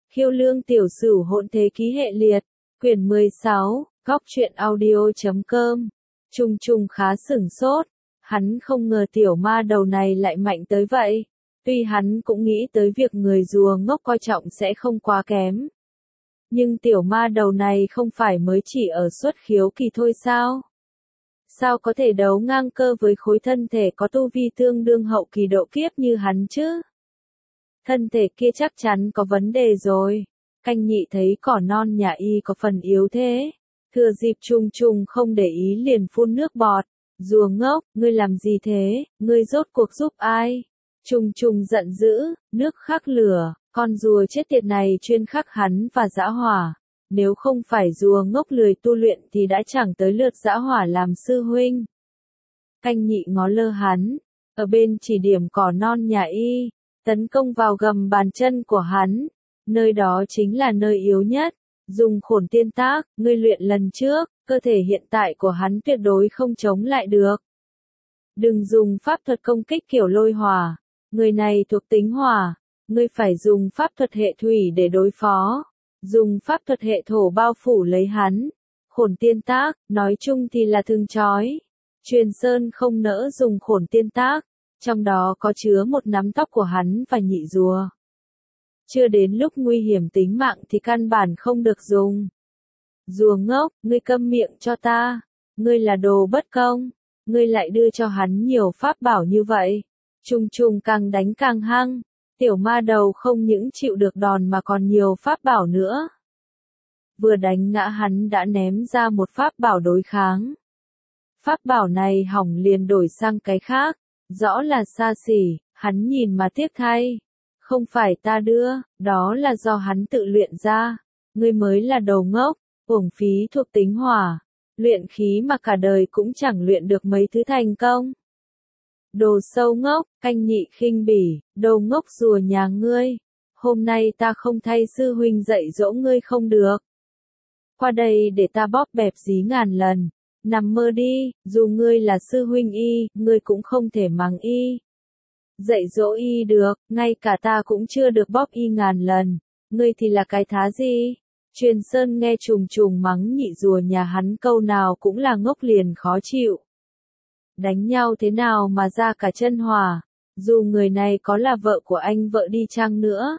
Khiêu Lương Tiểu Sửu Hỗn Thế Ký Hệ Liệt, quyển 16, góc truyện audio.com. Trung Trung khá sửng sốt, hắn không ngờ tiểu ma đầu này lại mạnh tới vậy. Tuy hắn cũng nghĩ tới việc người rùa ngốc coi trọng sẽ không quá kém. Nhưng tiểu ma đầu này không phải mới chỉ ở xuất khiếu kỳ thôi sao? Sao có thể đấu ngang cơ với khối thân thể có tu vi tương đương hậu kỳ độ kiếp như hắn chứ? Thân thể kia chắc chắn có vấn đề rồi. Canh Nhị thấy cỏ non nhà y có phần yếu thế. Thừa dịp Trung Trung không để ý liền phun nước bọt. Rùa ngốc, ngươi làm gì thế, ngươi rốt cuộc giúp ai? Trung Trung giận dữ, nước khắc lửa, con rùa chết tiệt này chuyên khắc hắn và dã hỏa. Nếu không phải rùa ngốc lười tu luyện thì đã chẳng tới lượt dã hỏa làm sư huynh. Canh Nhị ngó lơ hắn, ở bên chỉ điểm cỏ non nhà y, tấn công vào gầm bàn chân của hắn. Nơi đó chính là nơi yếu nhất. Dùng Khổn Tiên Tác, ngươi luyện lần trước, cơ thể hiện tại của hắn tuyệt đối không chống lại được. Đừng dùng pháp thuật công kích kiểu lôi hỏa. Người này thuộc tính hỏa, ngươi phải dùng pháp thuật hệ thủy để đối phó. Dùng pháp thuật hệ thổ bao phủ lấy hắn. Khổn Tiên Tác, nói chung thì là thương chói. Truyền Sơn không nỡ dùng Khổn Tiên Tác, trong đó có chứa một nắm tóc của hắn và nhị rùa. Chưa đến lúc nguy hiểm tính mạng thì căn bản không được dùng. Rùa ngốc, ngươi câm miệng cho ta. Ngươi là đồ bất công. Ngươi lại đưa cho hắn nhiều pháp bảo như vậy. Trung Trung càng đánh càng hăng. Tiểu ma đầu không những chịu được đòn mà còn nhiều pháp bảo nữa. Vừa đánh ngã hắn đã ném ra một pháp bảo đối kháng. Pháp bảo này hỏng liền đổi sang cái khác. Rõ là xa xỉ, hắn nhìn mà tiếc thay. Không phải ta đưa, đó là do hắn tự luyện ra. Ngươi mới là đầu ngốc, uổng phí thuộc tính hỏa. Luyện khí mà cả đời cũng chẳng luyện được mấy thứ thành công. Đồ sâu ngốc, Canh Nhị khinh bỉ, đồ ngốc rùa nhà ngươi. Hôm nay ta không thay sư huynh dạy dỗ ngươi không được. Qua đây để ta bóp bẹp dí ngàn lần. Nằm mơ đi, dù ngươi là sư huynh y, ngươi cũng không thể mắng y. Dạy dỗ y được, ngay cả ta cũng chưa được bóp y ngàn lần. Ngươi thì là cái thá gì? Truyền Sơn nghe trùng trùng mắng nhị rùa nhà hắn câu nào cũng là ngốc liền khó chịu. Đánh nhau thế nào mà ra cả chân hỏa, dù người này có là vợ của anh vợ đi chăng nữa.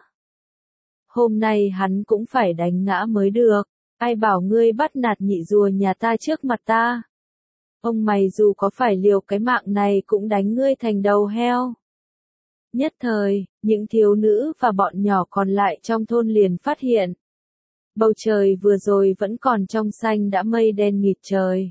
Hôm nay hắn cũng phải đánh ngã mới được, ai bảo ngươi bắt nạt nhị rùa nhà ta trước mặt ta. Ông mày dù có phải liều cái mạng này cũng đánh ngươi thành đầu heo. Nhất thời, những thiếu nữ và bọn nhỏ còn lại trong thôn liền phát hiện. Bầu trời vừa rồi vẫn còn trong xanh đã mây đen nghịt trời.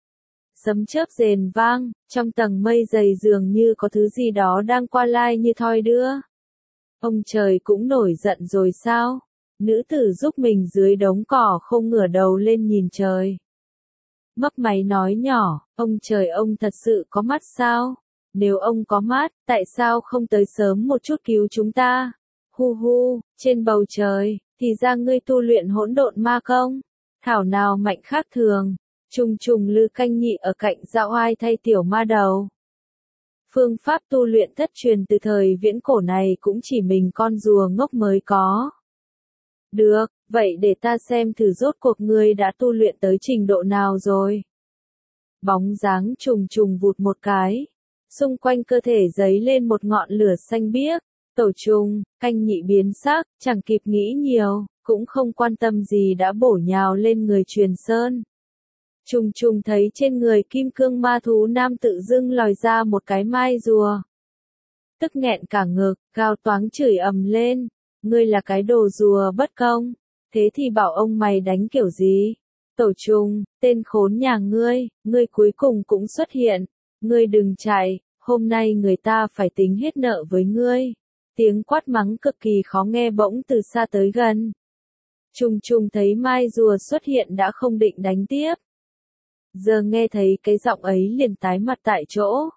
Sấm chớp rền vang, trong tầng mây dày dường như có thứ gì đó đang qua lai như thoi đưa. Ông trời cũng nổi giận rồi sao? Nữ tử giúp mình dưới đống cỏ không ngửa đầu lên nhìn trời. Mấp máy nói nhỏ, ông trời ông thật sự có mắt sao? Nếu ông có mắt, tại sao không tới sớm một chút cứu chúng ta? Hu hu, trên bầu trời, thì ra ngươi tu luyện hỗn độn ma công. Thảo nào mạnh khác thường. Trung Trung Lư Canh Nhị ở cạnh dạo ai thay tiểu ma đầu. Phương pháp tu luyện thất truyền từ thời viễn cổ này cũng chỉ mình con rùa ngốc mới có. Được, vậy để ta xem thử rốt cuộc ngươi đã tu luyện tới trình độ nào rồi. Bóng dáng trùng trùng vụt một cái. Xung quanh cơ thể giấy lên một ngọn lửa xanh biếc. Tổ Trung, Canh Nhị biến sắc, chẳng kịp nghĩ nhiều, cũng không quan tâm gì đã bổ nhào lên người Truyền Sơn. Trung Trung thấy trên người kim cương ma thú nam tự dưng lòi ra một cái mai rùa. Tức nghẹn cả ngực, gào toáng chửi ầm lên. Ngươi là cái đồ rùa bất công. Thế thì bảo ông mày đánh kiểu gì? Tổ Trung, tên khốn nhà ngươi cuối cùng cũng xuất hiện. Ngươi đừng chạy, hôm nay người ta phải tính hết nợ với ngươi. Tiếng quát mắng cực kỳ khó nghe bỗng từ xa tới gần. Trung Trung thấy mai rùa xuất hiện đã không định đánh tiếp. Giờ nghe thấy cái giọng ấy liền tái mặt tại chỗ.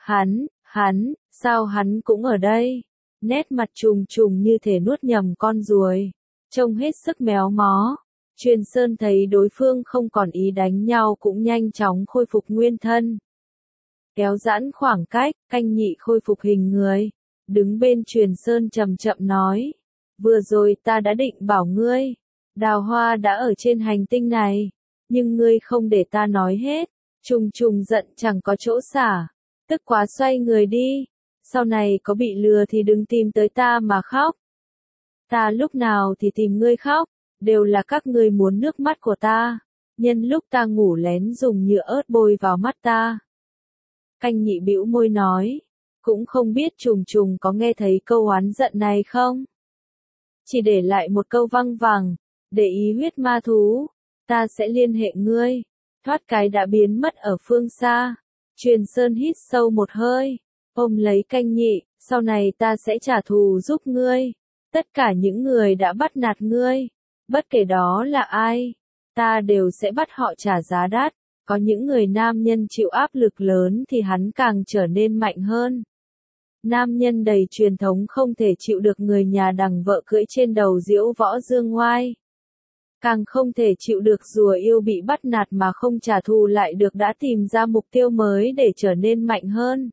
Hắn, sao hắn cũng ở đây? Nét mặt Trùng Trùng như thể nuốt nhầm con ruồi. Trông hết sức méo mó. Truyền Sơn thấy đối phương không còn ý đánh nhau cũng nhanh chóng khôi phục nguyên thân. Kéo giãn khoảng cách, Canh Nhị khôi phục hình người. Đứng bên Truyền Sơn chậm chậm nói. Vừa rồi ta đã định bảo ngươi, Đào Hoa đã ở trên hành tinh này, nhưng ngươi không để ta nói hết. Trùng Trùng giận chẳng có chỗ xả, tức quá xoay người đi, sau này có bị lừa thì đừng tìm tới ta mà khóc. Ta lúc nào thì tìm ngươi khóc, đều là các ngươi muốn nước mắt của ta, nhân lúc ta ngủ lén dùng nhựa ớt bôi vào mắt ta. Canh Nhị bĩu môi nói, cũng không biết Trùng Trùng có nghe thấy câu oán giận này không? Chỉ để lại một câu văng vẳng, để ý huyết ma thú, ta sẽ liên hệ ngươi. Thoát cái đã biến mất ở phương xa. Truyền Sơn hít sâu một hơi, ôm lấy Canh Nhị, sau này ta sẽ trả thù giúp ngươi. Tất cả những người đã bắt nạt ngươi, bất kể đó là ai, ta đều sẽ bắt họ trả giá đắt. Có những người nam nhân chịu áp lực lớn thì hắn càng trở nên mạnh hơn. Nam nhân đầy truyền thống không thể chịu được người nhà đằng vợ cưỡi trên đầu diễu võ dương oai. Càng không thể chịu được rùa yêu bị bắt nạt mà không trả thù lại được, đã tìm ra mục tiêu mới để trở nên mạnh hơn.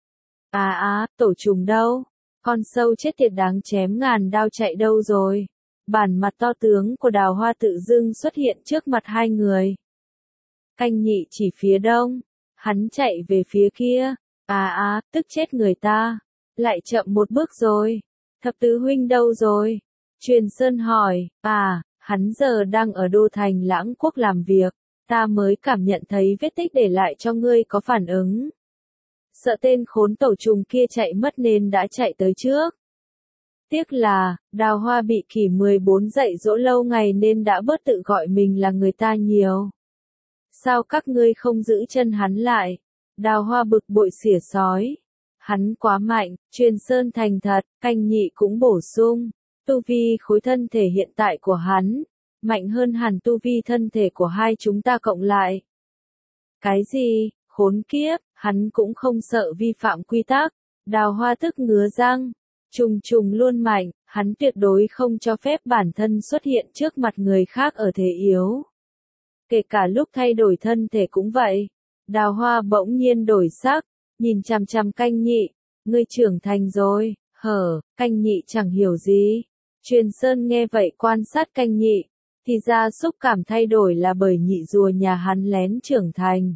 Tổ trùng đâu? Con sâu chết tiệt đáng chém ngàn đao chạy đâu rồi? Bản mặt to tướng của Đào Hoa tự dưng xuất hiện trước mặt hai người. Canh Nhị chỉ phía đông, hắn chạy về phía kia. Tức chết người ta, lại chậm một bước rồi. Thập tứ huynh đâu rồi? Truyền Sơn hỏi. Hắn giờ đang ở đô thành Lãng Quốc làm việc, ta mới cảm nhận thấy vết tích để lại cho ngươi có phản ứng. Sợ tên khốn tổ trùng kia chạy mất nên đã chạy tới trước. Tiếc là, Đào Hoa bị Kỷ 14 dạy dỗ lâu ngày nên đã bớt tự gọi mình là người ta nhiều. Sao các ngươi không giữ chân hắn lại? Đào Hoa bực bội xỉa sói. Hắn quá mạnh, Truyền Sơn thành thật, Canh Nhị cũng bổ sung. Tu vi khối thân thể hiện tại của hắn, mạnh hơn hẳn tu vi thân thể của hai chúng ta cộng lại. Cái gì, khốn kiếp, hắn cũng không sợ vi phạm quy tắc. Đào Hoa tức ngứa răng. Trùng Trùng luôn mạnh, hắn tuyệt đối không cho phép bản thân xuất hiện trước mặt người khác ở thế yếu. Kể cả lúc thay đổi thân thể cũng vậy. Đào Hoa bỗng nhiên đổi sắc, nhìn chằm chằm Canh Nhị. Ngươi trưởng thành rồi. Canh Nhị chẳng hiểu gì. Truyền Sơn nghe vậy quan sát Canh Nhị, thì ra xúc cảm thay đổi là bởi nhị rùa nhà hắn lén trưởng thành.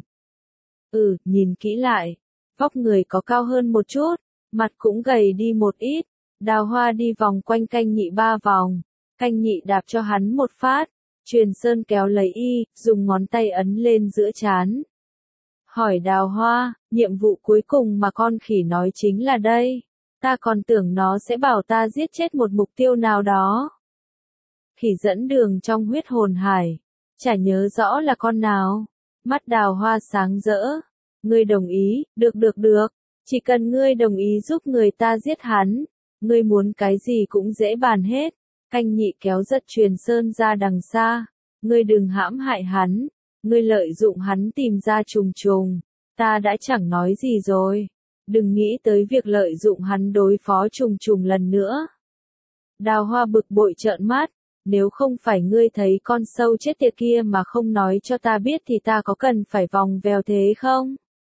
Nhìn kỹ lại, vóc người có cao hơn một chút, mặt cũng gầy đi một ít. Đào Hoa đi vòng quanh Canh Nhị 3 vòng, Canh Nhị đạp cho hắn một phát, Truyền Sơn kéo lấy dùng ngón tay ấn lên giữa trán. Hỏi Đào Hoa, nhiệm vụ cuối cùng mà con khỉ nói chính là đây. Ta còn tưởng nó sẽ bảo ta giết chết một mục tiêu nào đó. Khỉ dẫn đường trong huyết hồn hải, chả nhớ rõ là con nào. Mắt Đào Hoa sáng rỡ. Ngươi đồng ý, được. Chỉ cần ngươi đồng ý giúp người ta giết hắn, ngươi muốn cái gì cũng dễ bàn hết. Canh Nhị kéo giật Truyền Sơn ra đằng xa. Ngươi đừng hãm hại hắn, ngươi lợi dụng hắn tìm ra Trùng Trùng. Ta đã chẳng nói gì rồi. Đừng nghĩ tới việc lợi dụng hắn đối phó Trùng Trùng lần nữa. Đào Hoa bực bội trợn mắt. Nếu không phải ngươi thấy con sâu chết tiệt kia mà không nói cho ta biết thì ta có cần phải vòng vèo thế không?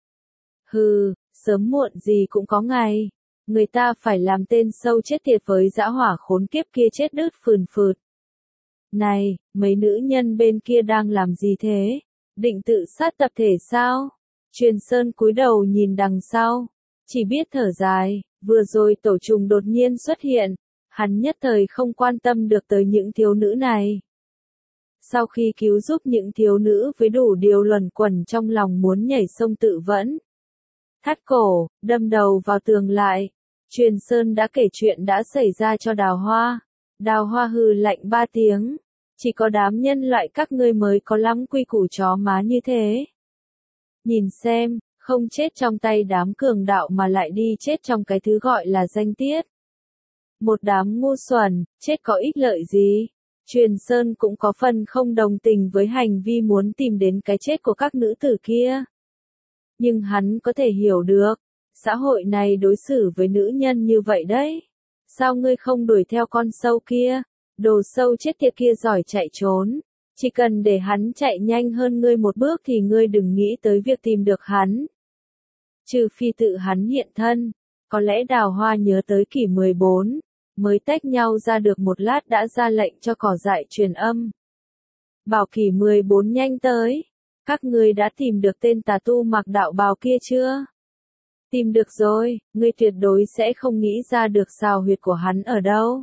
Sớm muộn gì cũng có ngày. Người ta phải làm tên sâu chết tiệt với dã hỏa khốn kiếp kia chết đứt phườn phượt. Này, mấy nữ nhân bên kia đang làm gì thế? Định tự sát tập thể sao? Truyền Sơn cúi đầu nhìn đằng sau. Chỉ biết thở dài, vừa rồi tổ trùng đột nhiên xuất hiện. Hắn nhất thời không quan tâm được tới những thiếu nữ này. Sau khi cứu giúp những thiếu nữ với đủ điều luẩn quẩn trong lòng muốn nhảy sông tự vẫn. Thắt cổ, đâm đầu vào tường lại. Truyền Sơn đã kể chuyện đã xảy ra cho Đào Hoa. Đào Hoa hừ lạnh 3 tiếng. Chỉ có đám nhân loại các ngươi mới có lắm quy củ chó má như thế. Nhìn xem, không chết trong tay đám cường đạo mà lại đi chết trong cái thứ gọi là danh tiết. Một đám ngu xuẩn, chết có ích lợi gì? Truyền Sơn cũng có phần không đồng tình với hành vi muốn tìm đến cái chết của các nữ tử kia. Nhưng hắn có thể hiểu được, xã hội này đối xử với nữ nhân như vậy đấy. Sao ngươi không đuổi theo con sâu kia? Đồ sâu chết tiệt kia giỏi chạy trốn. Chỉ cần để hắn chạy nhanh hơn ngươi một bước thì ngươi đừng nghĩ tới việc tìm được hắn. Trừ phi tự hắn hiện thân. Có lẽ Đào Hoa nhớ tới Kỷ 14. mới tách nhau ra được một lát đã ra lệnh cho cỏ dại truyền âm. Bảo Kỷ 14 nhanh tới, các ngươi đã tìm được tên tà tu mặc đạo bào kia chưa? Tìm được rồi, ngươi tuyệt đối sẽ không nghĩ ra được xào huyệt của hắn ở đâu.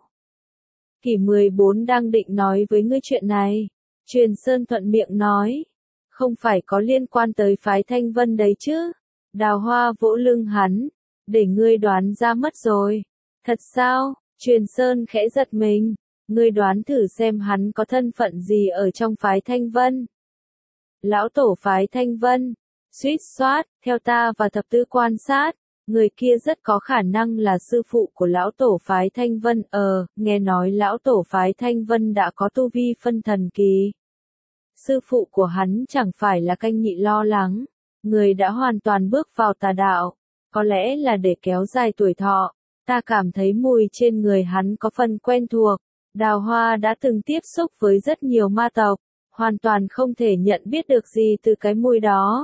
Kỷ 14 đang định nói với ngươi chuyện này. Truyền Sơn thuận miệng nói. Không phải có liên quan tới phái Thanh Vân đấy chứ. Đào Hoa vỗ lưng hắn. Để ngươi đoán ra mất rồi. Thật sao? Truyền Sơn khẽ giật mình. Ngươi đoán thử xem hắn có thân phận gì ở trong phái Thanh Vân. Lão tổ phái Thanh Vân. Suýt soát, theo ta và thập tứ quan sát, người kia rất có khả năng là sư phụ của lão tổ phái Thanh Vân. Nghe nói lão tổ phái Thanh Vân đã có tu vi phân thần kỳ. Sư phụ của hắn chẳng phải là Canh Nhị lo lắng, người đã hoàn toàn bước vào tà đạo, có lẽ là để kéo dài tuổi thọ. Ta cảm thấy mùi trên người hắn có phần quen thuộc. Đào Hoa đã từng tiếp xúc với rất nhiều ma tộc, hoàn toàn không thể nhận biết được gì từ cái mùi đó.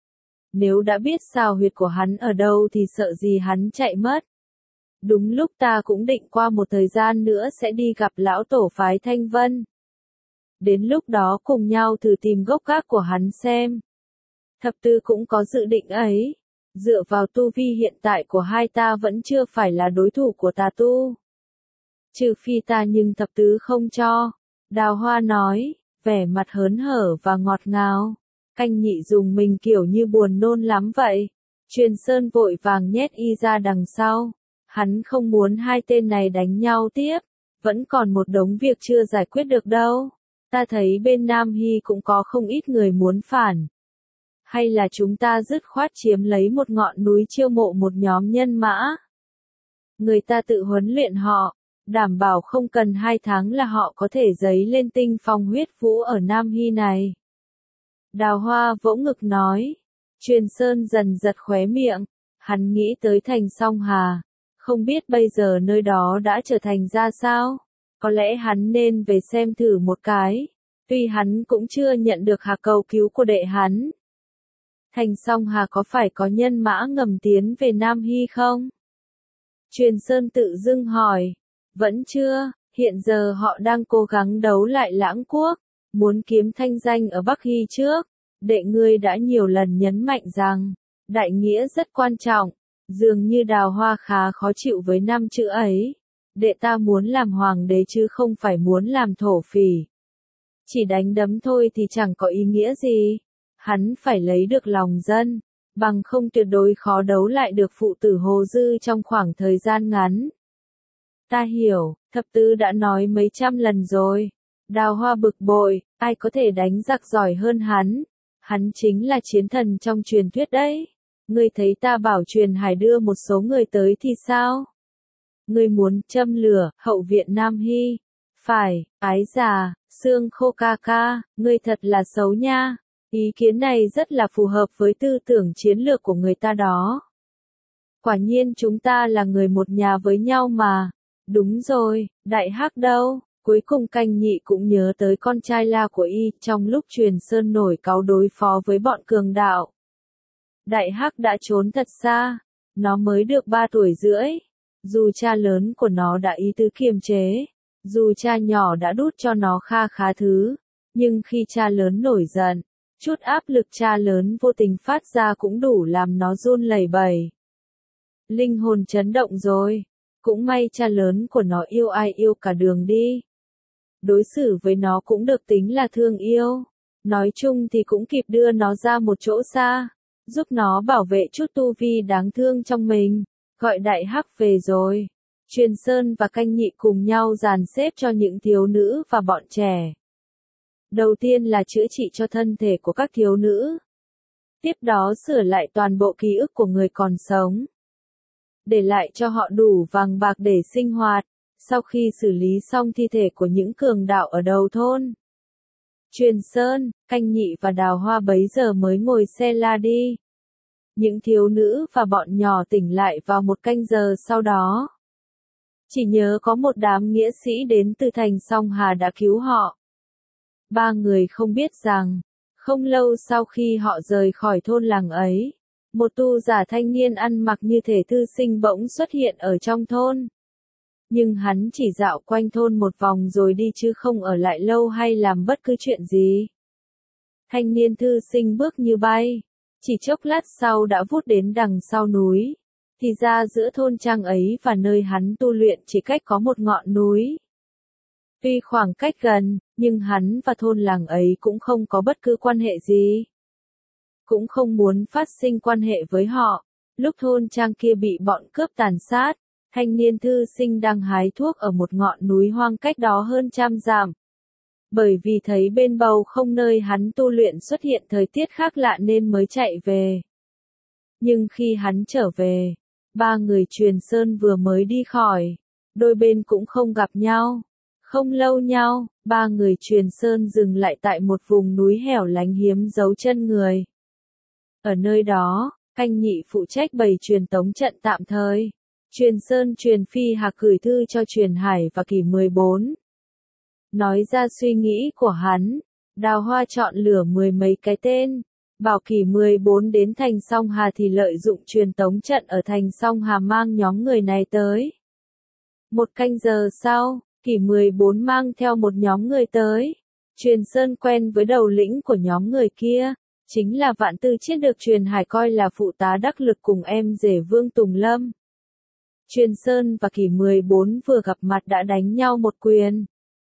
Nếu đã biết xào huyệt của hắn ở đâu thì sợ gì hắn chạy mất. Đúng lúc ta cũng định qua một thời gian nữa sẽ đi gặp lão tổ phái Thanh Vân. Đến lúc đó cùng nhau thử tìm gốc gác của hắn xem. Thập tứ cũng có dự định ấy. Dựa vào tu vi hiện tại của hai ta vẫn chưa phải là đối thủ của tà tu. Trừ phi ta, nhưng thập tứ không cho. Đào Hoa nói, vẻ mặt hớn hở và ngọt ngào. Canh Nhị dùng mình kiểu như buồn nôn lắm vậy. Truyền Sơn vội vàng nhét y ra đằng sau. Hắn không muốn hai tên này đánh nhau tiếp. Vẫn còn một đống việc chưa giải quyết được đâu. Ta thấy bên Nam Hy cũng có không ít người muốn phản. Hay là chúng ta dứt khoát chiếm lấy một ngọn núi chiêu mộ một nhóm nhân mã. Người ta tự huấn luyện họ, đảm bảo không cần 2 tháng là họ có thể dấy lên tinh phong huyết vũ ở Nam Hy này. Đào Hoa vỗ ngực nói. Truyền Sơn dần giật khóe miệng. Hắn nghĩ tới thành Song Hà. Không biết bây giờ nơi đó đã trở thành ra sao. Có lẽ hắn nên về xem thử một cái. Tuy hắn cũng chưa nhận được hà cầu cứu của đệ hắn. Thành Song Hà có phải có nhân mã ngầm tiến về Nam Hy không? Truyền Sơn tự dưng hỏi. Vẫn chưa, hiện giờ họ đang cố gắng đấu lại Lãng Quốc. Muốn kiếm thanh danh ở Bắc Hy trước. Đệ ngươi đã nhiều lần nhấn mạnh rằng, đại nghĩa rất quan trọng. Dường như Đào Hoa khá khó chịu với 5 chữ ấy. Đệ ta muốn làm hoàng đế chứ không phải muốn làm thổ phỉ. Chỉ đánh đấm thôi thì chẳng có ý nghĩa gì. Hắn phải lấy được lòng dân, bằng không tuyệt đối khó đấu lại được phụ tử Hồ Dư trong khoảng thời gian ngắn. Ta hiểu, thập tứ đã nói mấy trăm lần rồi. Đào Hoa bực bội, ai có thể đánh giặc giỏi hơn hắn. Hắn chính là chiến thần trong truyền thuyết đấy. Ngươi thấy ta bảo Truyền Hải đưa một số người tới thì sao? Ngươi muốn châm lửa hậu viện Nam Hy. Phải, ái già, xương khô ca ca, ngươi thật là xấu nha. Ý kiến này rất là phù hợp với tư tưởng chiến lược của người ta đó. Quả nhiên chúng ta là người một nhà với nhau mà. Đúng rồi, Đại Hắc đâu? Cuối cùng Canh Nhị cũng nhớ tới con trai La của y trong lúc Truyền Sơn nổi cáu đối phó với bọn cường đạo. Đại Hắc đã trốn thật xa. Nó mới được 3 tuổi rưỡi. Dù cha lớn của nó đã ý tứ kiềm chế. Dù cha nhỏ đã đút cho nó kha khá thứ. Nhưng khi cha lớn nổi giận, chút áp lực cha lớn vô tình phát ra cũng đủ làm nó run lẩy bẩy. Linh hồn chấn động rồi. Cũng may cha lớn của nó yêu ai yêu cả đường đi. Đối xử với nó cũng được tính là thương yêu. Nói chung thì cũng kịp đưa nó ra một chỗ xa. Giúp nó bảo vệ chút tu vi đáng thương trong mình. Gọi Đại Hắc về rồi. Truyền Sơn và Canh Nhị cùng nhau dàn xếp cho những thiếu nữ và bọn trẻ. Đầu tiên là chữa trị cho thân thể của các thiếu nữ. Tiếp đó sửa lại toàn bộ ký ức của người còn sống. Để lại cho họ đủ vàng bạc để sinh hoạt. Sau khi xử lý xong thi thể của những cường đạo ở đầu thôn. Truyền Sơn, Canh Nhị và Đào Hoa bấy giờ mới ngồi xe la đi. Những thiếu nữ và bọn nhỏ tỉnh lại vào 1 canh giờ sau đó. Chỉ nhớ có một đám nghĩa sĩ đến từ thành Song Hà đã cứu họ. 3 người không biết rằng, không lâu sau khi họ rời khỏi thôn làng ấy, một tu giả thanh niên ăn mặc như thể thư sinh bỗng xuất hiện ở trong thôn. Nhưng hắn chỉ dạo quanh thôn một vòng rồi đi chứ không ở lại lâu hay làm bất cứ chuyện gì. Thanh niên thư sinh bước như bay, chỉ chốc lát sau đã vút đến đằng sau núi. Thì ra giữa thôn trang ấy và nơi hắn tu luyện chỉ cách có một ngọn núi. Tuy khoảng cách gần, nhưng hắn và thôn làng ấy cũng không có bất cứ quan hệ gì. Cũng không muốn phát sinh quan hệ với họ. Lúc thôn trang kia bị bọn cướp tàn sát, thanh niên thư sinh đang hái thuốc ở một ngọn núi hoang cách đó hơn 100 dặm. Bởi vì thấy bên bầu không nơi hắn tu luyện xuất hiện thời tiết khác lạ nên mới chạy về. Nhưng khi hắn trở về, ba người Truyền Sơn vừa mới đi khỏi, đôi bên cũng không gặp nhau. Không lâu nhau, ba người Truyền Sơn dừng lại tại một vùng núi hẻo lánh hiếm dấu chân người. Ở nơi đó, Canh Nhị phụ trách bày truyền tống trận tạm thời. Truyền Sơn truyền phi hạc gửi thư cho Truyền Hải và Kỷ 14. Nói ra suy nghĩ của hắn, Đào Hoa chọn lựa 10 mấy cái tên, bảo Kỷ 14 đến thành Song Hà thì lợi dụng truyền tống trận ở thành Song Hà mang nhóm người này tới. Một canh giờ sau, Kỷ 14 mang theo một nhóm người tới. Truyền Sơn quen với đầu lĩnh của nhóm người kia, chính là Vạn Tư Chiết được Truyền Hải coi là phụ tá đắc lực cùng em rể Vương Tùng Lâm. Truyền Sơn và Kỷ 14 vừa gặp mặt đã đánh nhau một quyền.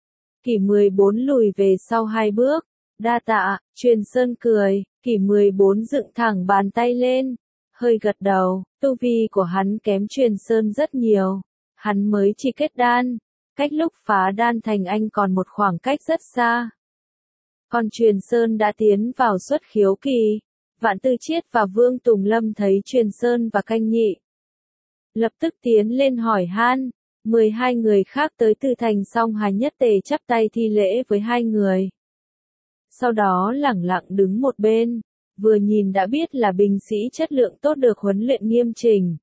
Kỷ 14 lùi về sau 2 bước. Đa tạ, Truyền Sơn cười, Kỷ 14 dựng thẳng bàn tay lên, hơi gật đầu, tu vi của hắn kém Truyền Sơn rất nhiều. Hắn mới chỉ kết đan, cách lúc phá đan thành anh còn một khoảng cách rất xa. Còn Truyền Sơn đã tiến vào xuất khiếu kỳ. Vạn Tư Chiết và Vương Tùng Lâm thấy Truyền Sơn và Canh Nhị, lập tức tiến lên hỏi han. 12 người khác tới từ thành Song Hà nhất tề chắp tay thi lễ với hai người. Sau đó lẳng lặng đứng một bên, vừa nhìn đã biết là binh sĩ chất lượng tốt được huấn luyện nghiêm chỉnh.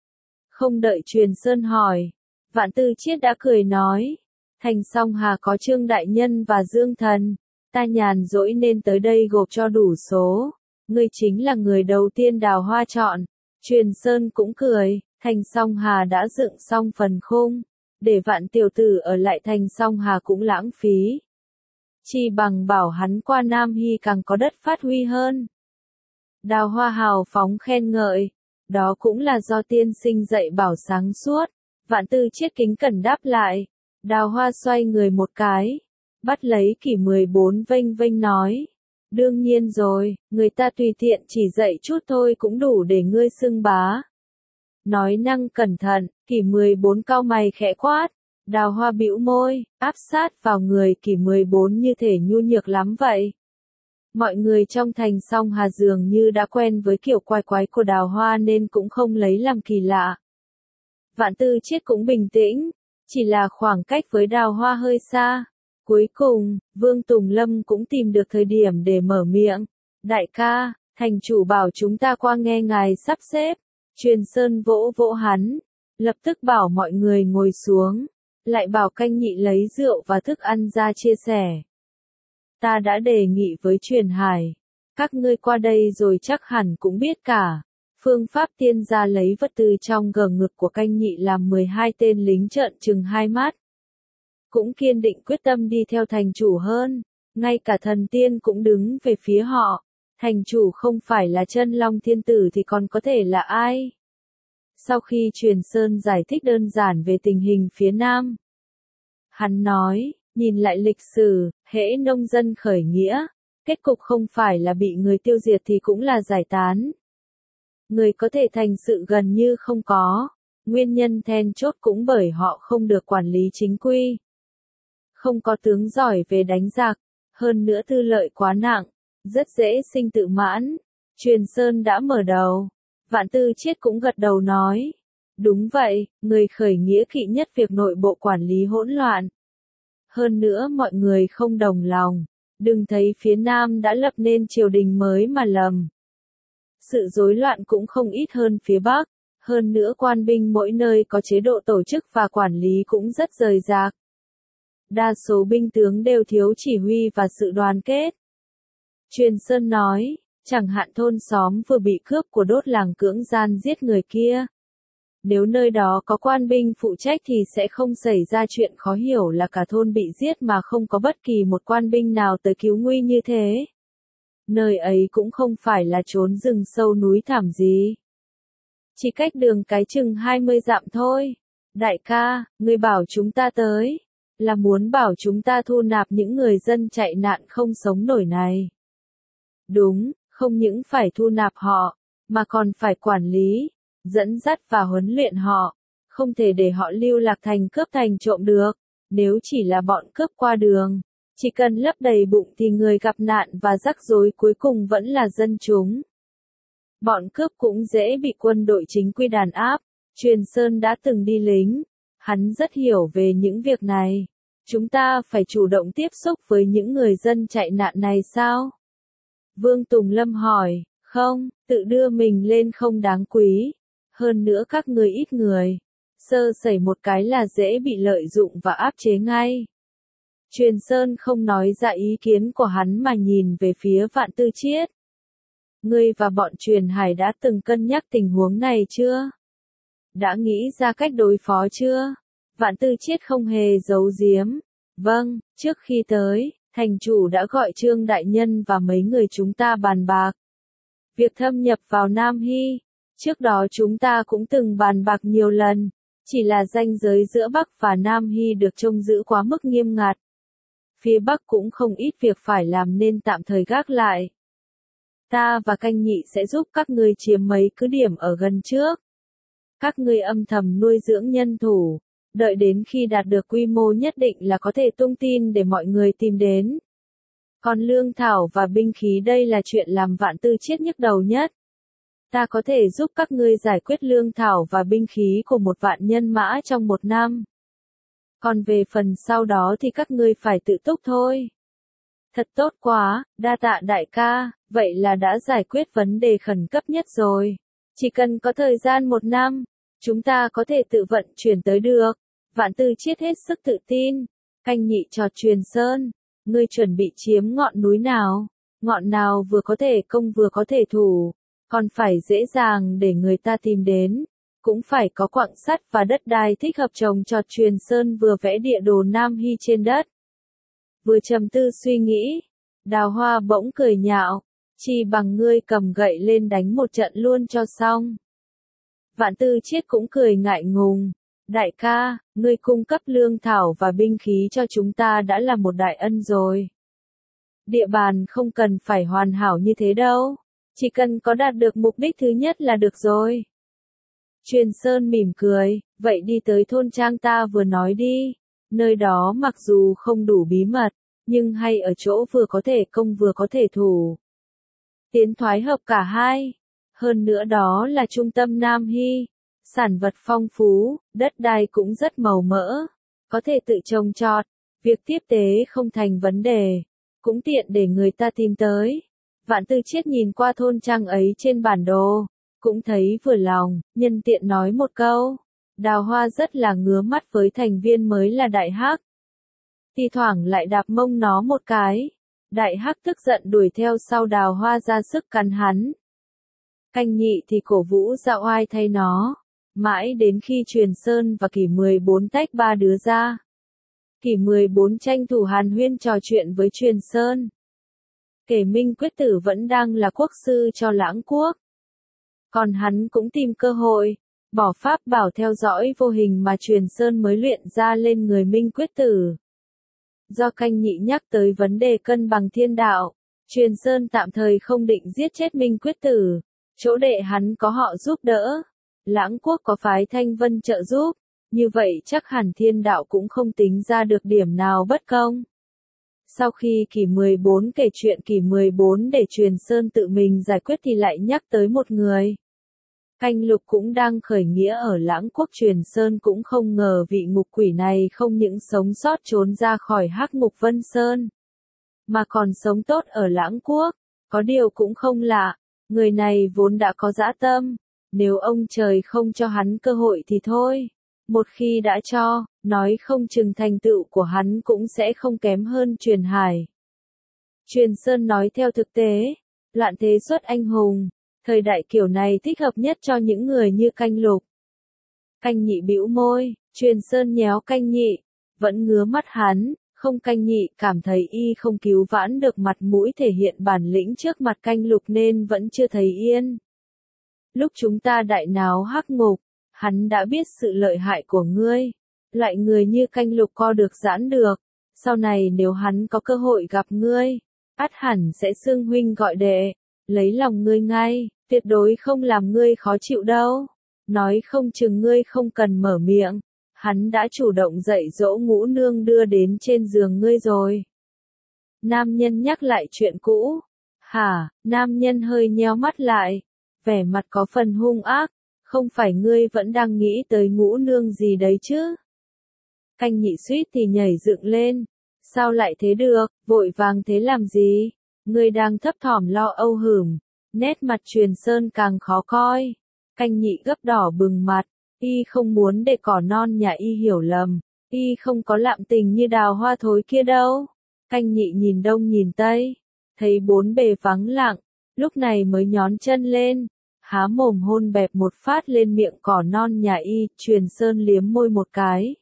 Không đợi Truyền Sơn hỏi, Vạn Tư Chiết đã cười nói, thành Song Hà có Trương Đại Nhân và Dương Thần, ta nhàn rỗi nên tới đây gộp cho đủ số, ngươi chính là người đầu tiên Đào Hoa chọn. Truyền Sơn cũng cười, thành Song Hà đã dựng xong phần khung, để Vạn tiểu tử ở lại thành Song Hà cũng lãng phí. Chi bằng bảo hắn qua Nam Hy càng có đất phát huy hơn. Đào Hoa hào phóng khen ngợi, đó cũng là do tiên sinh dạy bảo sáng suốt. Vạn Tư Chiết kính cẩn đáp lại. Đào Hoa xoay người một cái, bắt lấy Kỷ 14 vênh vênh nói, đương nhiên rồi, người ta tùy tiện chỉ dạy chút thôi cũng đủ để ngươi xưng bá. Nói năng cẩn thận, Kỷ 14 cau mày khẽ quát. Đào Hoa bĩu môi, áp sát vào người Kỷ 14 như thể nhu nhược lắm vậy. Mọi người trong thành Song Hà dường như đã quen với kiểu quái quái của Đào Hoa nên cũng không lấy làm kỳ lạ. Vạn Tư Chiết cũng bình tĩnh, chỉ là khoảng cách với Đào Hoa hơi xa. Cuối cùng, Vương Tùng Lâm cũng tìm được thời điểm để mở miệng. Đại ca, thành chủ bảo chúng ta qua nghe ngài sắp xếp. Truyền Sơn vỗ vỗ hắn, lập tức bảo mọi người ngồi xuống, lại bảo Canh Nhị lấy rượu và thức ăn ra chia sẻ. Ta đã đề nghị với Truyền Hải, các ngươi qua đây rồi chắc hẳn cũng biết cả. Phương pháp tiên gia lấy vật từ trong gờ ngực của Canh Nhị làm 12 tên lính trợn trừng hai mắt. Cũng kiên định quyết tâm đi theo thành chủ hơn, ngay cả thần tiên cũng đứng về phía họ. Thành chủ không phải là Chân Long Thiên Tử thì còn có thể là ai? Sau khi Truyền Sơn giải thích đơn giản về tình hình phía Nam, hắn nói, nhìn lại lịch sử, hễ nông dân khởi nghĩa, kết cục không phải là bị người tiêu diệt thì cũng là giải tán. Người có thể thành sự gần như không có, nguyên nhân then chốt cũng bởi họ không được quản lý chính quy. Không có tướng giỏi về đánh giặc, hơn nữa tư lợi quá nặng, rất dễ sinh tự mãn. Truyền Sơn đã mở đầu, Vạn Tư Chiết cũng gật đầu nói. Đúng vậy, người khởi nghĩa kỵ nhất việc nội bộ quản lý hỗn loạn. Hơn nữa mọi người không đồng lòng, đừng thấy phía Nam đã lập nên triều đình mới mà lầm. Sự rối loạn cũng không ít hơn phía Bắc, hơn nữa quan binh mỗi nơi có chế độ tổ chức và quản lý cũng rất rời rạc. Đa số binh tướng đều thiếu chỉ huy và sự đoàn kết. Truyền Sơn nói, chẳng hạn thôn xóm vừa bị cướp của đốt làng cưỡng gian giết người kia. Nếu nơi đó có quan binh phụ trách thì sẽ không xảy ra chuyện khó hiểu là cả thôn bị giết mà không có bất kỳ một quan binh nào tới cứu nguy như thế. Nơi ấy cũng không phải là chốn rừng sâu núi thẳm gì. Chỉ cách đường cái chừng 20 dặm thôi. Đại ca, ngươi bảo chúng ta tới, là muốn bảo chúng ta thu nạp những người dân chạy nạn không sống nổi này. Đúng, không những phải thu nạp họ, mà còn phải quản lý, dẫn dắt và huấn luyện họ, không thể để họ lưu lạc thành cướp thành trộm được. Nếu chỉ là bọn cướp qua đường, chỉ cần lấp đầy bụng thì người gặp nạn và rắc rối cuối cùng vẫn là dân chúng. Bọn cướp cũng dễ bị quân đội chính quy đàn áp. Truyền Sơn đã từng đi lính, hắn rất hiểu về những việc này. Chúng ta phải chủ động tiếp xúc với những người dân chạy nạn này sao? Vương Tùng Lâm hỏi, không, tự đưa mình lên không đáng quý. Hơn nữa các ngươi ít người, sơ sẩy một cái là dễ bị lợi dụng và áp chế ngay. Truyền Sơn không nói ra ý kiến của hắn mà nhìn về phía Vạn Tư Chiết. Ngươi và bọn Truyền Hải đã từng cân nhắc tình huống này chưa? Đã nghĩ ra cách đối phó chưa? Vạn Tư Chiết không hề giấu giếm. Vâng, trước khi tới, thành chủ đã gọi Trương Đại Nhân và mấy người chúng ta bàn bạc. Việc thâm nhập vào Nam Hy, trước đó chúng ta cũng từng bàn bạc nhiều lần, chỉ là ranh giới giữa Bắc và Nam Hy được trông giữ quá mức nghiêm ngặt. Phía Bắc cũng không ít việc phải làm nên tạm thời gác lại. Ta và Canh Nhị sẽ giúp các ngươi chiếm mấy cứ điểm ở gần trước. Các ngươi âm thầm nuôi dưỡng nhân thủ, đợi đến khi đạt được quy mô nhất định là có thể tung tin để mọi người tìm đến. Còn lương thảo và binh khí đây là chuyện làm Vạn Tư Chiết nhức đầu nhất. Ta có thể giúp các ngươi giải quyết lương thảo và binh khí của 1.000 nhân mã trong 1 năm. Còn về phần sau đó thì các ngươi phải tự túc thôi. Thật tốt quá, đa tạ đại ca, vậy là đã giải quyết vấn đề khẩn cấp nhất rồi. Chỉ cần có thời gian 1 năm, chúng ta có thể tự vận chuyển tới được. Vạn Tư Chiết hết sức tự tin. Canh Nhị trò Truyền Sơn, ngươi chuẩn bị chiếm ngọn núi nào? Ngọn nào vừa có thể công vừa có thể thủ, còn phải dễ dàng để người ta tìm đến. Cũng phải có quặng sắt và đất đai thích hợp trồng trọt. Truyền Sơn vừa vẽ địa đồ Nam Hy trên đất, vừa trầm tư suy nghĩ. Đào Hoa bỗng cười nhạo, chi bằng ngươi cầm gậy lên đánh một trận luôn cho xong. Vạn Tư Chiết cũng cười ngại ngùng, đại ca, ngươi cung cấp lương thảo và binh khí cho chúng ta đã là một đại ân rồi. Địa bàn không cần phải hoàn hảo như thế đâu, chỉ cần có đạt được mục đích thứ nhất là được rồi. Truyền Sơn mỉm cười, vậy đi tới thôn trang ta vừa nói đi, nơi đó mặc dù không đủ bí mật, nhưng hay ở chỗ vừa có thể công vừa có thể thủ. Tiến thoái hợp cả hai. Hơn nữa đó là trung tâm Nam Hy, sản vật phong phú, đất đai cũng rất màu mỡ, có thể tự trồng trọt, việc tiếp tế không thành vấn đề, cũng tiện để người ta tìm tới. Vạn Tư Chiết nhìn qua thôn trang ấy trên bản đồ, cũng thấy vừa lòng, nhân tiện nói một câu. Đào Hoa rất là ngứa mắt với thành viên mới là Đại Hắc. Thì thoảng lại đạp mông nó một cái. Đại Hắc tức giận đuổi theo sau Đào Hoa ra sức cắn hắn. Canh Nhị thì cổ vũ dạo oai thay nó. Mãi đến khi Truyền Sơn và Kỷ 14 tách ba đứa ra. Kỷ 14 tranh thủ hàn huyên trò chuyện với Truyền Sơn. Kể Minh Quyết Tử vẫn đang là quốc sư cho Lãng Quốc. Còn hắn cũng tìm cơ hội, bỏ pháp bảo theo dõi vô hình mà Truyền Sơn mới luyện ra lên người Minh Quyết Tử. Do Canh Nhị nhắc tới vấn đề cân bằng thiên đạo, Truyền Sơn tạm thời không định giết chết Minh Quyết Tử, chỗ đệ hắn có họ giúp đỡ. Lãng Quốc có phái Thanh Vân trợ giúp, như vậy chắc hẳn thiên đạo cũng không tính ra được điểm nào bất công. Sau khi Kỷ 14 kể chuyện Kỷ 14 để Truyền Sơn tự mình giải quyết thì lại nhắc tới một người. Canh Lục cũng đang khởi nghĩa ở Lãng Quốc. Truyền Sơn cũng không ngờ vị ngục quỷ này không những sống sót trốn ra khỏi hắc ngục Vân Sơn, mà còn sống tốt ở Lãng Quốc. Có điều cũng không lạ, người này vốn đã có dã tâm, nếu ông trời không cho hắn cơ hội thì thôi. Một khi đã cho, nói không chừng thành tựu của hắn cũng sẽ không kém hơn Truyền Hải. Truyền Sơn nói theo thực tế, loạn thế xuất anh hùng, thời đại kiểu này thích hợp nhất cho những người như Canh Lục. Canh Nhị bĩu môi, Truyền Sơn nhéo Canh Nhị, vẫn ngứa mắt hắn, không. Canh Nhị cảm thấy y không cứu vãn được mặt mũi thể hiện bản lĩnh trước mặt Canh Lục nên vẫn chưa thấy yên. Lúc chúng ta đại náo hắc ngục, hắn đã biết sự lợi hại của ngươi. Loại người như Canh Lục co được giãn được, sau này nếu hắn có cơ hội gặp ngươi, ắt hẳn sẽ xưng huynh gọi đệ, lấy lòng ngươi ngay, tuyệt đối không làm ngươi khó chịu đâu. Nói không chừng ngươi không cần mở miệng, hắn đã chủ động dạy dỗ Ngũ Nương đưa đến trên giường ngươi rồi. Nam nhân nhắc lại chuyện cũ. Hả? Nam nhân hơi nheo mắt lại, vẻ mặt có phần hung ác, không phải ngươi vẫn đang nghĩ tới Ngũ Nương gì đấy chứ? Canh Nhị suýt thì nhảy dựng lên. Sao lại thế được, vội vàng thế làm gì? Ngươi đang thấp thỏm lo âu hửm, nét mặt Truyền Sơn càng khó coi. Canh Nhị gấp đỏ bừng mặt, y không muốn để cỏ non nhà y hiểu lầm, y không có lạm tình như Đào Hoa thối kia đâu. Canh Nhị nhìn đông nhìn tây, thấy bốn bề vắng lặng, lúc này mới nhón chân lên, há mồm hôn bẹp một phát lên miệng cỏ non nhà y. Truyền Sơn liếm môi một cái.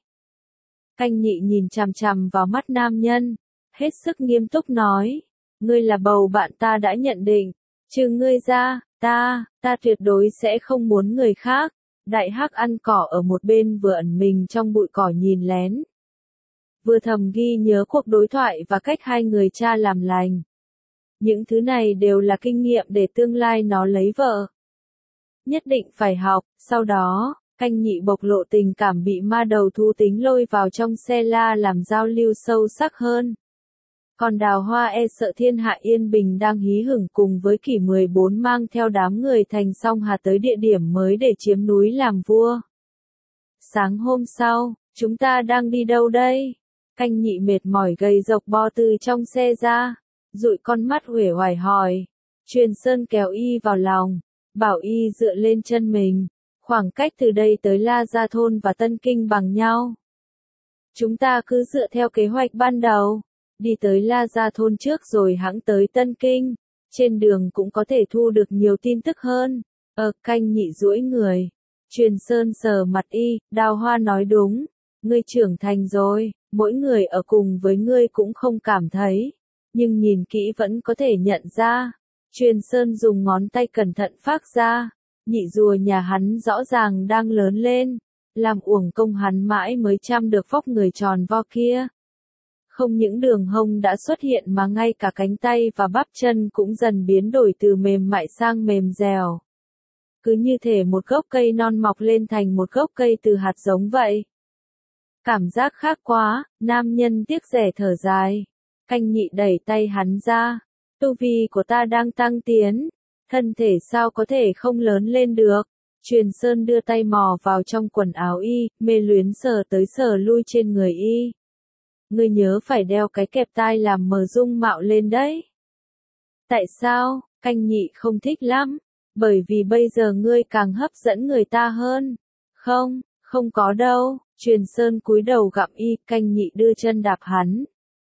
Canh Nhị nhìn chằm chằm vào mắt nam nhân, hết sức nghiêm túc nói, ngươi là bầu bạn ta đã nhận định, trừ ngươi ra, ta tuyệt đối sẽ không muốn người khác. Đại Hắc ăn cỏ ở một bên vừa ẩn mình trong bụi cỏ nhìn lén, vừa thầm ghi nhớ cuộc đối thoại và cách hai người cha làm lành. Những thứ này đều là kinh nghiệm để tương lai nó lấy vợ. Nhất định phải học. Sau đó, Canh Nhị bộc lộ tình cảm bị ma đầu thú tính lôi vào trong xe la làm giao lưu sâu sắc hơn. Còn Đào Hoa e sợ thiên hạ yên bình đang hí hửng cùng với Kỷ 14 mang theo đám người Thành Song Hà tới địa điểm mới để chiếm núi làm vua. Sáng hôm sau, chúng ta đang đi đâu đây? Canh Nhị mệt mỏi gầy rộc bò từ trong xe ra, dụi con mắt uể oải hỏi. Truyền Sơn kéo y vào lòng, bảo y dựa lên chân mình. Khoảng cách từ đây tới La Gia Thôn và Tân Kinh bằng nhau. Chúng ta cứ dựa theo kế hoạch ban đầu, đi tới La Gia Thôn trước rồi hẵng tới Tân Kinh, trên đường cũng có thể thu được nhiều tin tức hơn. Canh Nhị duỗi người. Truyền Sơn sờ mặt y, Đào Hoa nói đúng, ngươi trưởng thành rồi, mỗi người ở cùng với ngươi cũng không cảm thấy, nhưng nhìn kỹ vẫn có thể nhận ra. Truyền Sơn dùng ngón tay cẩn thận phác ra. Nhị rùa nhà hắn rõ ràng đang lớn lên, làm uổng công hắn mãi mới chăm được vóc người tròn vo kia. Không những đường hông đã xuất hiện mà ngay cả cánh tay và bắp chân cũng dần biến đổi từ mềm mại sang mềm dẻo. Cứ như thể một gốc cây non mọc lên thành một gốc cây từ hạt giống vậy. Cảm giác khác quá, nam nhân tiếc rẻ thở dài. Canh Nhị đẩy tay hắn ra. Tu vi của ta đang tăng tiến. Thân thể sao có thể không lớn lên được? Truyền Sơn đưa tay mò vào trong quần áo y, mê luyến sờ tới sờ lui trên người y. Ngươi nhớ phải đeo cái kẹp tai làm mờ dung mạo lên đấy. Tại sao? Canh Nhị không thích lắm. Bởi vì bây giờ ngươi càng hấp dẫn người ta hơn. Không có đâu. Truyền Sơn cúi đầu gặm y, Canh Nhị đưa chân đạp hắn.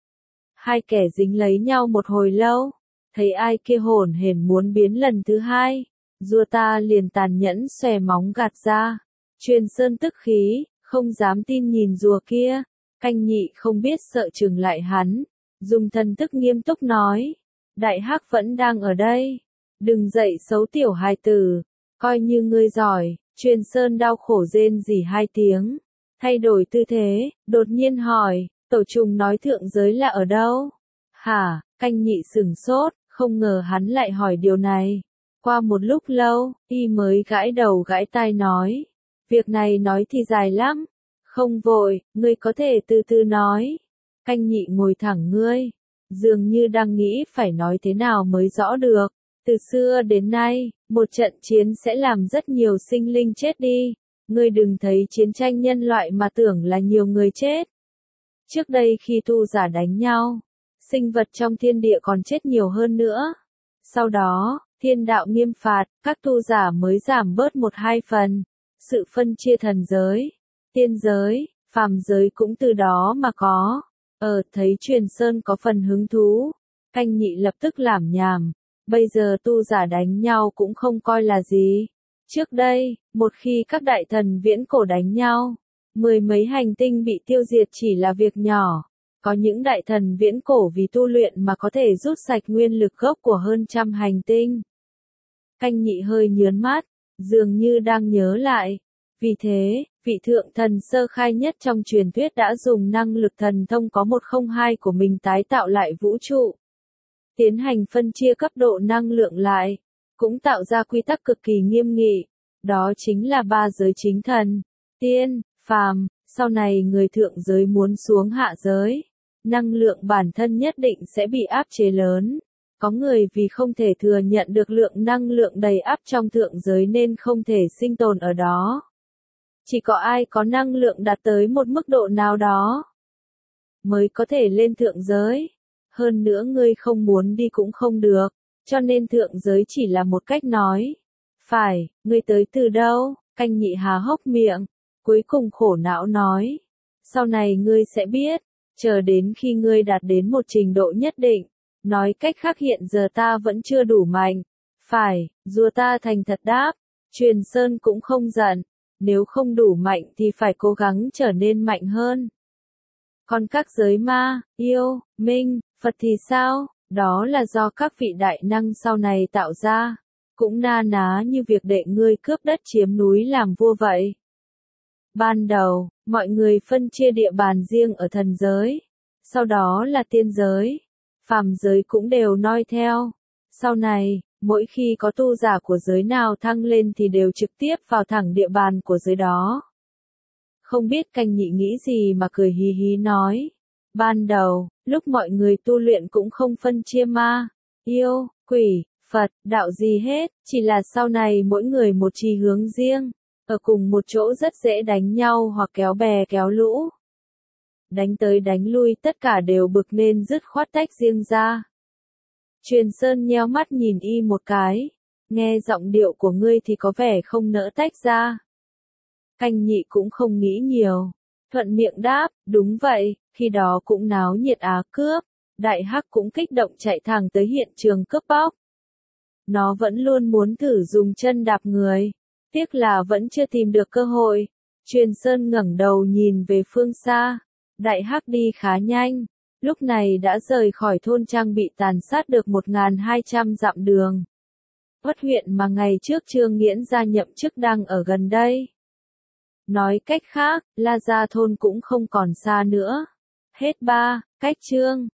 Hai kẻ dính lấy nhau một hồi lâu. Thấy ai kia hổn hển muốn biến lần thứ hai, rùa ta liền tàn nhẫn xòe móng gạt ra. Truyền Sơn tức khí, không dám tin nhìn rùa kia. Canh Nhị không biết sợ chừng lại hắn, dùng thần thức nghiêm túc nói. Đại Hắc vẫn đang ở đây. Đừng dậy xấu tiểu hài tử, coi như ngươi giỏi. Truyền Sơn đau khổ rên rỉ hai tiếng, thay đổi tư thế, đột nhiên hỏi, tổ trùng nói thượng giới là ở đâu? Hả? Canh Nhị sửng sốt. Không ngờ hắn lại hỏi điều này. Qua một lúc lâu, y mới gãi đầu gãi tai nói. Việc này nói thì dài lắm. Không vội, ngươi có thể từ từ nói. Canh Nhị ngồi thẳng ngươi. Dường như đang nghĩ phải nói thế nào mới rõ được. Từ xưa đến nay, một trận chiến sẽ làm rất nhiều sinh linh chết đi. Ngươi đừng thấy chiến tranh nhân loại mà tưởng là nhiều người chết. Trước đây khi tu giả đánh nhau, sinh vật trong thiên địa còn chết nhiều hơn nữa. Sau đó, thiên đạo nghiêm phạt, các tu giả mới giảm bớt 1-2 phần. Sự phân chia thần giới, tiên giới, phàm giới cũng từ đó mà có. Thấy Truyền Sơn có phần hứng thú, Canh Nhị lập tức làm nhảm. Bây giờ tu giả đánh nhau cũng không coi là gì. Trước đây, một khi các đại thần viễn cổ đánh nhau, mười mấy hành tinh bị tiêu diệt chỉ là việc nhỏ. Có những đại thần viễn cổ vì tu luyện mà có thể rút sạch nguyên lực gốc của hơn trăm hành tinh. Canh Nhị hơi nhớn mắt, dường như đang nhớ lại. Vì thế, vị thượng thần sơ khai nhất trong truyền thuyết đã dùng năng lực thần thông có 102 của mình tái tạo lại vũ trụ. Tiến hành phân chia cấp độ năng lượng lại, cũng tạo ra quy tắc cực kỳ nghiêm nghị. Đó chính là ba giới chính thần, tiên, phàm, sau này người thượng giới muốn xuống hạ giới. Năng lượng bản thân nhất định sẽ bị áp chế lớn. Có người vì không thể thừa nhận được lượng năng lượng đầy áp trong thượng giới nên không thể sinh tồn ở đó. Chỉ có ai có năng lượng đạt tới một mức độ nào đó mới có thể lên thượng giới. Hơn nữa ngươi không muốn đi cũng không được, cho nên thượng giới chỉ là một cách nói. Phải, ngươi tới từ đâu? Canh Nhị há hốc miệng, cuối cùng khổ não nói. Sau này ngươi sẽ biết, chờ đến khi ngươi đạt đến một trình độ nhất định. Nói cách khác hiện giờ ta vẫn chưa đủ mạnh. Phải, rùa ta thành thật đáp. Truyền Sơn cũng không giận. Nếu không đủ mạnh thì phải cố gắng trở nên mạnh hơn. Còn các giới ma, yêu, minh, Phật thì sao? Đó là do các vị đại năng sau này tạo ra. Cũng na ná như việc đệ ngươi cướp đất chiếm núi làm vua vậy. Ban đầu, mọi người phân chia địa bàn riêng ở thần giới. Sau đó là tiên giới. Phàm giới cũng đều noi theo. Sau này, mỗi khi có tu giả của giới nào thăng lên thì đều trực tiếp vào thẳng địa bàn của giới đó. Không biết Canh Nhị nghĩ gì mà cười hí hí nói. Ban đầu, lúc mọi người tu luyện cũng không phân chia ma, yêu, quỷ, Phật, đạo gì hết, chỉ là sau này mỗi người một chí hướng riêng, ở cùng một chỗ rất dễ đánh nhau hoặc kéo bè kéo lũ. Đánh tới đánh lui tất cả đều bực nên dứt khoát tách riêng ra. Truyền Sơn nheo mắt nhìn y một cái, nghe giọng điệu của ngươi thì có vẻ không nỡ tách ra. Canh Nhị cũng không nghĩ nhiều, thuận miệng đáp, đúng vậy, khi đó cũng náo nhiệt á cướp, Đại Hắc cũng kích động chạy thẳng tới hiện trường cướp bóc. Nó vẫn luôn muốn thử dùng chân đạp người, tiếc là vẫn chưa tìm được cơ hội. Truyền Sơn ngẩng đầu nhìn về phương xa, Đại Hắc đi khá nhanh, lúc này đã rời khỏi thôn trang bị tàn sát được 1.200 dặm đường. Uất huyện mà ngày trước Trương Nghiễn gia nhậm chức đang ở gần đây. Nói cách khác, La Gia thôn cũng không còn xa nữa. Hết 3, cách chương.